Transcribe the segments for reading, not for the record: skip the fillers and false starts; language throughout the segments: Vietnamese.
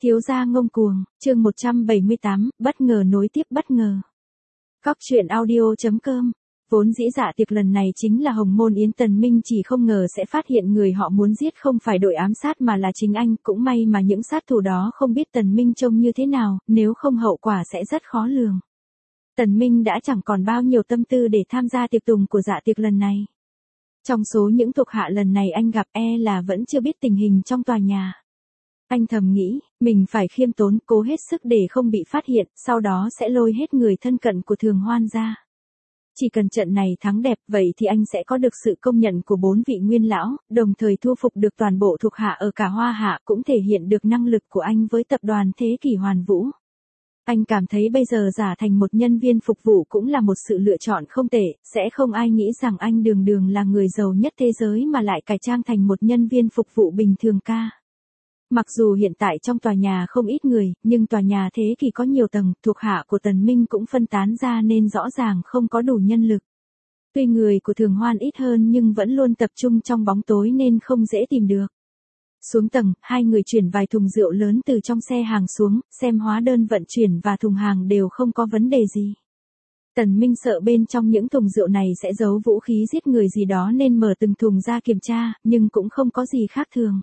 Thiếu gia ngông cuồng, chương 178, bất ngờ nối tiếp bất ngờ. Cóc truyện audio.com. Vốn dĩ dạ tiệc lần này chính là hồng môn yến, Tần Minh chỉ không ngờ sẽ phát hiện người họ muốn giết không phải đội ám sát mà là chính anh, cũng may mà những sát thủ đó không biết Tần Minh trông như thế nào, nếu không hậu quả sẽ rất khó lường. Tần Minh đã chẳng còn bao nhiêu tâm tư để tham gia tiệc tùng của dạ tiệc lần này. Trong số những thuộc hạ lần này anh gặp là vẫn chưa biết tình hình trong tòa nhà. Anh thầm nghĩ, mình phải khiêm tốn, cố hết sức để không bị phát hiện, sau đó sẽ lôi hết người thân cận của Thường Hoan ra. Chỉ cần trận này thắng đẹp, vậy thì anh sẽ có được sự công nhận của 4 vị nguyên lão, đồng thời thu phục được toàn bộ thuộc hạ ở cả Hoa Hạ, cũng thể hiện được năng lực của anh với tập đoàn Thế Kỷ Hoàn Vũ. Anh cảm thấy bây giờ giả thành một nhân viên phục vụ cũng là một sự lựa chọn không tệ, sẽ không ai nghĩ rằng anh đường đường là người giàu nhất thế giới mà lại cải trang thành một nhân viên phục vụ bình thường ca. Mặc dù hiện tại trong tòa nhà không ít người, nhưng tòa nhà Thế Kỷ có nhiều tầng, thuộc hạ của Tần Minh cũng phân tán ra nên rõ ràng không có đủ nhân lực. Tuy người của Thường Hoan ít hơn nhưng vẫn luôn tập trung trong bóng tối nên không dễ tìm được. Xuống tầng, hai người chuyển vài thùng rượu lớn từ trong xe hàng xuống, xem hóa đơn vận chuyển và thùng hàng đều không có vấn đề gì. Tần Minh sợ bên trong những thùng rượu này sẽ giấu vũ khí giết người gì đó nên mở từng thùng ra kiểm tra, nhưng cũng không có gì khác thường.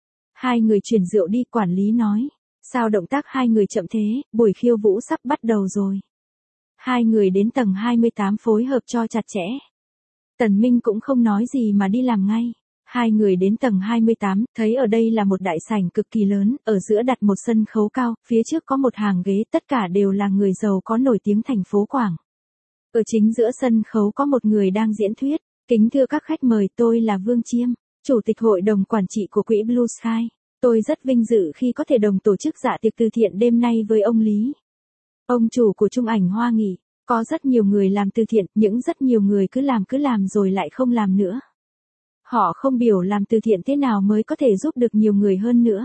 Hai người chuyển rượu đi, quản lý nói. Sao động tác hai người chậm thế, buổi khiêu vũ sắp bắt đầu rồi. Hai người đến tầng 28 phối hợp cho chặt chẽ. Tần Minh cũng không nói gì mà đi làm ngay. Hai người đến tầng 28, thấy ở đây là một đại sảnh cực kỳ lớn, ở giữa đặt một sân khấu cao, phía trước có một hàng ghế, tất cả đều là người giàu có nổi tiếng thành phố Quảng. Ở chính giữa sân khấu có một người đang diễn thuyết. Kính thưa các khách mời, tôi là Vương Chiêm, Chủ tịch Hội đồng Quản trị của Quỹ Blue Sky. Tôi rất vinh dự khi có thể đồng tổ chức dạ tiệc từ thiện đêm nay với ông Lý, ông chủ của Trung Ảnh Hoa Nghị. Có rất nhiều người làm từ thiện, những rất nhiều người cứ làm rồi lại không làm nữa. Họ không biểu làm từ thiện thế nào mới có thể giúp được nhiều người hơn nữa.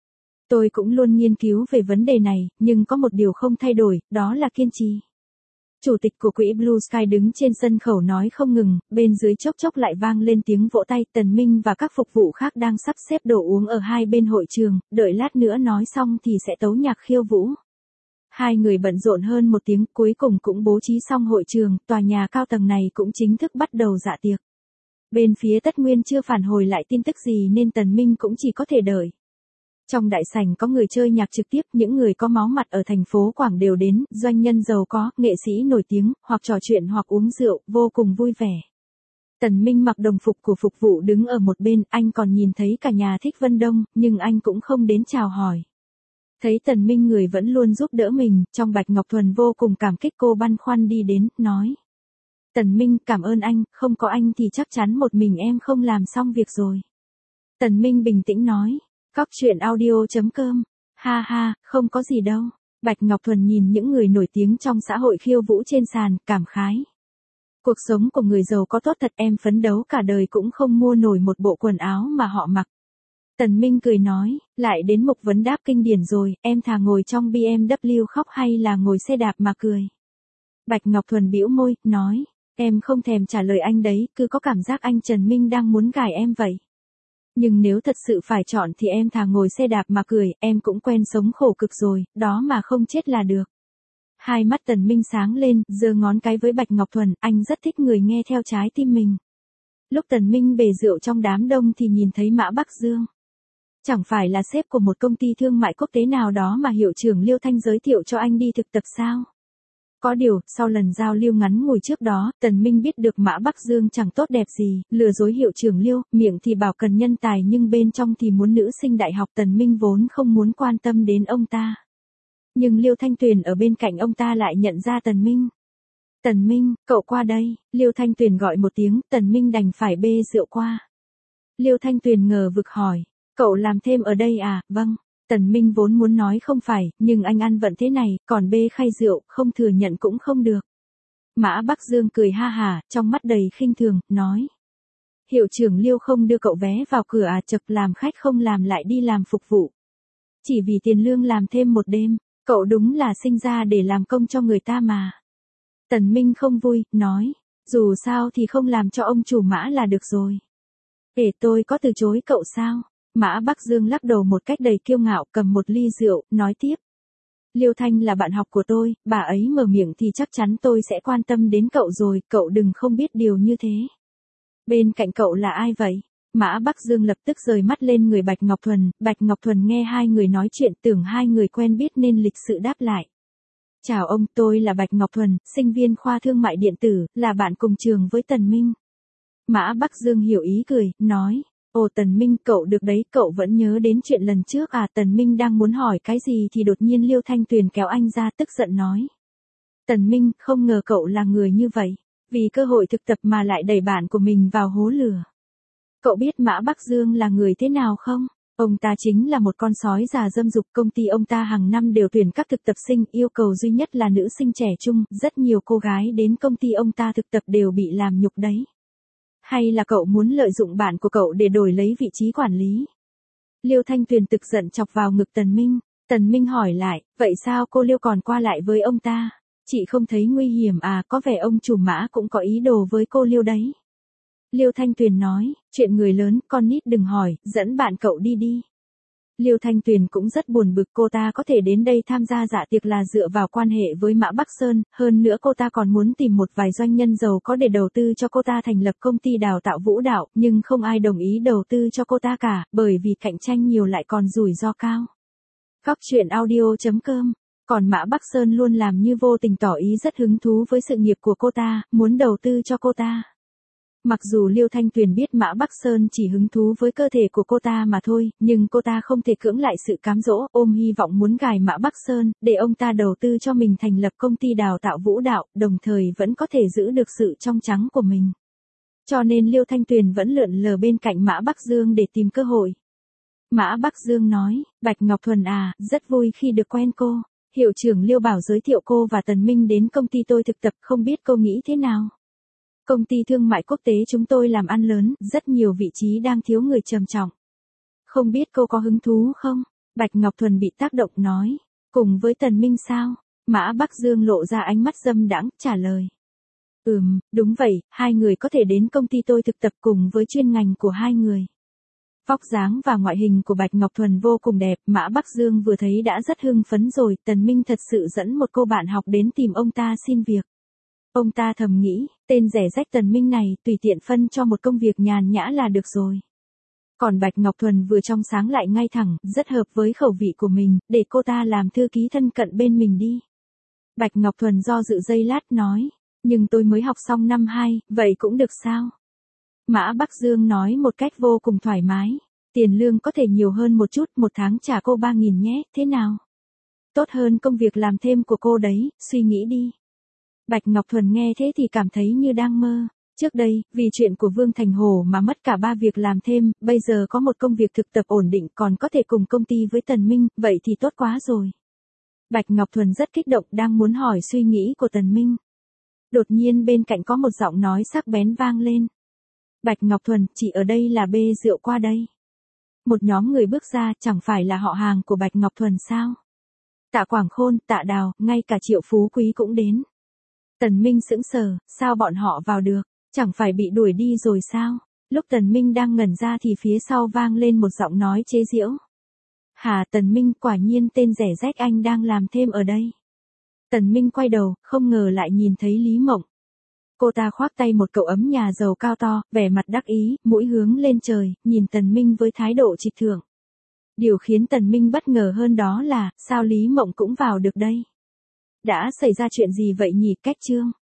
Tôi cũng luôn nghiên cứu về vấn đề này, nhưng có một điều không thay đổi, đó là kiên trì. Chủ tịch của Quỹ Blue Sky đứng trên sân khấu nói không ngừng, bên dưới chốc chốc lại vang lên tiếng vỗ tay. Tần Minh và các phục vụ khác đang sắp xếp đồ uống ở hai bên hội trường, đợi lát nữa nói xong thì sẽ tấu nhạc khiêu vũ. Hai người bận rộn hơn một tiếng, cuối cùng cũng bố trí xong hội trường, tòa nhà cao tầng này cũng chính thức bắt đầu dạ tiệc. Bên phía Tất Nguyên chưa phản hồi lại tin tức gì nên Tần Minh cũng chỉ có thể đợi. Trong đại sảnh có người chơi nhạc trực tiếp, những người có máu mặt ở thành phố Quảng đều đến, doanh nhân giàu có, nghệ sĩ nổi tiếng, hoặc trò chuyện hoặc uống rượu, vô cùng vui vẻ. Tần Minh mặc đồng phục của phục vụ đứng ở một bên, anh còn nhìn thấy cả nhà thích Vân Đông, nhưng anh cũng không đến chào hỏi. Thấy Tần Minh người vẫn luôn giúp đỡ mình, trong Bạch Ngọc Thuần vô cùng cảm kích, cô băn khoăn đi đến, nói. Tần Minh, cảm ơn anh, không có anh thì chắc chắn một mình em không làm xong việc rồi. Tần Minh bình tĩnh nói. Cóc truyện audio.com. Ha ha, không có gì đâu. Bạch Ngọc Thuần nhìn những người nổi tiếng trong xã hội khiêu vũ trên sàn, cảm khái. Cuộc sống của người giàu có tốt thật, em phấn đấu cả đời cũng không mua nổi một bộ quần áo mà họ mặc. Tần Minh cười nói, lại đến mục vấn đáp kinh điển rồi, em thà ngồi trong BMW khóc hay là ngồi xe đạp mà cười. Bạch Ngọc Thuần bĩu môi, nói, em không thèm trả lời anh đấy, cứ có cảm giác anh Trần Minh đang muốn gài em vậy. Nhưng nếu thật sự phải chọn thì em thà ngồi xe đạp mà cười, em cũng quen sống khổ cực rồi, đó mà không chết là được. Hai mắt Tần Minh sáng lên, giơ ngón cái với Bạch Ngọc Thuần, anh rất thích người nghe theo trái tim mình. Lúc Tần Minh bề rượu trong đám đông thì nhìn thấy Mã Bắc Dương. Chẳng phải là sếp của một công ty thương mại quốc tế nào đó mà hiệu trưởng Liêu Thanh giới thiệu cho anh đi thực tập sao? Có điều, sau lần giao lưu ngắn ngủi trước đó, Tần Minh biết được Mã Bắc Dương chẳng tốt đẹp gì, lừa dối hiệu trưởng Liêu, miệng thì bảo cần nhân tài nhưng bên trong thì muốn nữ sinh đại học. Tần Minh vốn không muốn quan tâm đến ông ta. Nhưng Liêu Thanh Tuyền ở bên cạnh ông ta lại nhận ra Tần Minh. Tần Minh, cậu qua đây, Liêu Thanh Tuyền gọi một tiếng, Tần Minh đành phải bê rượu qua. Liêu Thanh Tuyền ngờ vực hỏi, cậu làm thêm ở đây à? Vâng. Tần Minh vốn muốn nói không phải, nhưng anh ăn vận thế này, còn bê khay rượu, không thừa nhận cũng không được. Mã Bắc Dương cười ha hả, trong mắt đầy khinh thường, nói. Hiệu trưởng Liêu không đưa cậu vé vào cửa à? Chật, làm khách không làm lại đi làm phục vụ. Chỉ vì tiền lương làm thêm một đêm, cậu đúng là sinh ra để làm công cho người ta mà. Tần Minh không vui, nói. Dù sao thì không làm cho ông chủ Mã là được rồi. Để tôi có từ chối cậu sao? Mã Bắc Dương lắc đầu một cách đầy kiêu ngạo, cầm một ly rượu, nói tiếp. Liêu Thanh là bạn học của tôi, bà ấy mở miệng thì chắc chắn tôi sẽ quan tâm đến cậu rồi, cậu đừng không biết điều như thế. Bên cạnh cậu là ai vậy? Mã Bắc Dương lập tức rời mắt lên người Bạch Ngọc Thuần. Bạch Ngọc Thuần nghe hai người nói chuyện tưởng hai người quen biết nên lịch sự đáp lại. Chào ông, tôi là Bạch Ngọc Thuần, sinh viên khoa thương mại điện tử, là bạn cùng trường với Tần Minh. Mã Bắc Dương hiểu ý cười, nói. Ồ Tần Minh, cậu được đấy, cậu vẫn nhớ đến chuyện lần trước à? Tần Minh đang muốn hỏi cái gì thì đột nhiên Liêu Thanh Tuyền kéo anh ra, tức giận nói. Tần Minh, không ngờ cậu là người như vậy, vì cơ hội thực tập mà lại đẩy bạn của mình vào hố lửa. Cậu biết Mã Bắc Dương là người thế nào không? Ông ta chính là một con sói già dâm dục, công ty ông ta hàng năm đều tuyển các thực tập sinh, yêu cầu duy nhất là nữ sinh trẻ trung, rất nhiều cô gái đến công ty ông ta thực tập đều bị làm nhục đấy. Hay là cậu muốn lợi dụng bạn của cậu để đổi lấy vị trí quản lý? Liêu Thanh Tuyền tức giận chọc vào ngực Tần Minh. Tần Minh hỏi lại, vậy sao cô Liêu còn qua lại với ông ta? Chị không thấy nguy hiểm à? Có vẻ ông chủ Mã cũng có ý đồ với cô Liêu đấy. Liêu Thanh Tuyền nói, chuyện người lớn, con nít đừng hỏi, dẫn bạn cậu đi đi. Liêu Thanh Tuyền cũng rất buồn bực, cô ta có thể đến đây tham gia dạ tiệc là dựa vào quan hệ với Mã Bắc Sơn, hơn nữa cô ta còn muốn tìm một vài doanh nhân giàu có để đầu tư cho cô ta thành lập công ty đào tạo vũ đạo, nhưng không ai đồng ý đầu tư cho cô ta cả, bởi vì cạnh tranh nhiều lại còn rủi ro cao. Góc truyện audio.com. Còn Mã Bắc Sơn luôn làm như vô tình tỏ ý rất hứng thú với sự nghiệp của cô ta, muốn đầu tư cho cô ta. Mặc dù Liêu Thanh Tuyền biết Mã Bắc Sơn chỉ hứng thú với cơ thể của cô ta mà thôi, nhưng cô ta không thể cưỡng lại sự cám dỗ, ôm hy vọng muốn gài Mã Bắc Sơn, để ông ta đầu tư cho mình thành lập công ty đào tạo vũ đạo, đồng thời vẫn có thể giữ được sự trong trắng của mình. Cho nên Liêu Thanh Tuyền vẫn lượn lờ bên cạnh Mã Bắc Dương để tìm cơ hội. Mã Bắc Dương nói, Bạch Ngọc Thuần à, rất vui khi được quen cô. Hiệu trưởng Liêu bảo giới thiệu cô và Tần Minh đến công ty tôi thực tập, không biết cô nghĩ thế nào? Công ty thương mại quốc tế chúng tôi làm ăn lớn, rất nhiều vị trí đang thiếu người trầm trọng. Không biết cô có hứng thú không? Bạch Ngọc Thuần bị tác động nói. Cùng với Tần Minh sao? Mã Bắc Dương lộ ra ánh mắt dâm đãng, trả lời. Đúng vậy, hai người có thể đến công ty tôi thực tập cùng với chuyên ngành của hai người. Vóc dáng và ngoại hình của Bạch Ngọc Thuần vô cùng đẹp, Mã Bắc Dương vừa thấy đã rất hưng phấn rồi, Tần Minh thật sự dẫn một cô bạn học đến tìm ông ta xin việc. Ông ta thầm nghĩ, tên rẻ rách Tần Minh này, tùy tiện phân cho một công việc nhàn nhã là được rồi. Còn Bạch Ngọc Thuần vừa trong sáng lại ngay thẳng, rất hợp với khẩu vị của mình, để cô ta làm thư ký thân cận bên mình đi. Bạch Ngọc Thuần do dự giây lát nói, nhưng tôi mới học xong năm 2, vậy cũng được sao? Mã Bắc Dương nói một cách vô cùng thoải mái, tiền lương có thể nhiều hơn một chút, một tháng trả cô 3.000 nhé, thế nào? Tốt hơn công việc làm thêm của cô đấy, suy nghĩ đi. Bạch Ngọc Thuần nghe thế thì cảm thấy như đang mơ. Trước đây, vì chuyện của Vương Thành Hồ mà mất cả 3 việc làm thêm, bây giờ có một công việc thực tập ổn định còn có thể cùng công ty với Tần Minh, vậy thì tốt quá rồi. Bạch Ngọc Thuần rất kích động đang muốn hỏi suy nghĩ của Tần Minh. Đột nhiên bên cạnh có một giọng nói sắc bén vang lên. Bạch Ngọc Thuần, chị ở đây là bê rượu qua đây. Một nhóm người bước ra, chẳng phải là họ hàng của Bạch Ngọc Thuần sao? Tạ Quảng Khôn, Tạ Đào, ngay cả Triệu Phú Quý cũng đến. Tần Minh sững sờ, sao bọn họ vào được, chẳng phải bị đuổi đi rồi sao? Lúc Tần Minh đang ngẩn ra thì phía sau vang lên một giọng nói chế giễu. Hà Tần Minh, quả nhiên tên rẻ rách anh đang làm thêm ở đây. Tần Minh quay đầu, không ngờ lại nhìn thấy Lý Mộng. Cô ta khoác tay một cậu ấm nhà giàu cao to, vẻ mặt đắc ý, mũi hướng lên trời, nhìn Tần Minh với thái độ trịch thượng. Điều khiến Tần Minh bất ngờ hơn đó là, sao Lý Mộng cũng vào được đây? Đã xảy ra chuyện gì vậy nhỉ? Cách chương